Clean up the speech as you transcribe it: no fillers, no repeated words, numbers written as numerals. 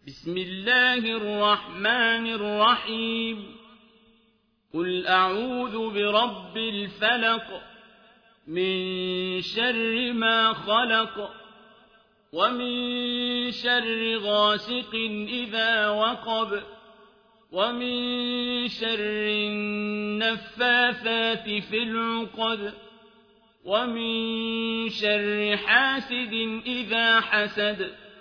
بسم الله الرحمن الرحيم قل أعوذ برب الفلق من شر ما خلق ومن شر غاسق إذا وقب ومن شر النفاثات في العقد ومن شر حاسد إذا حسد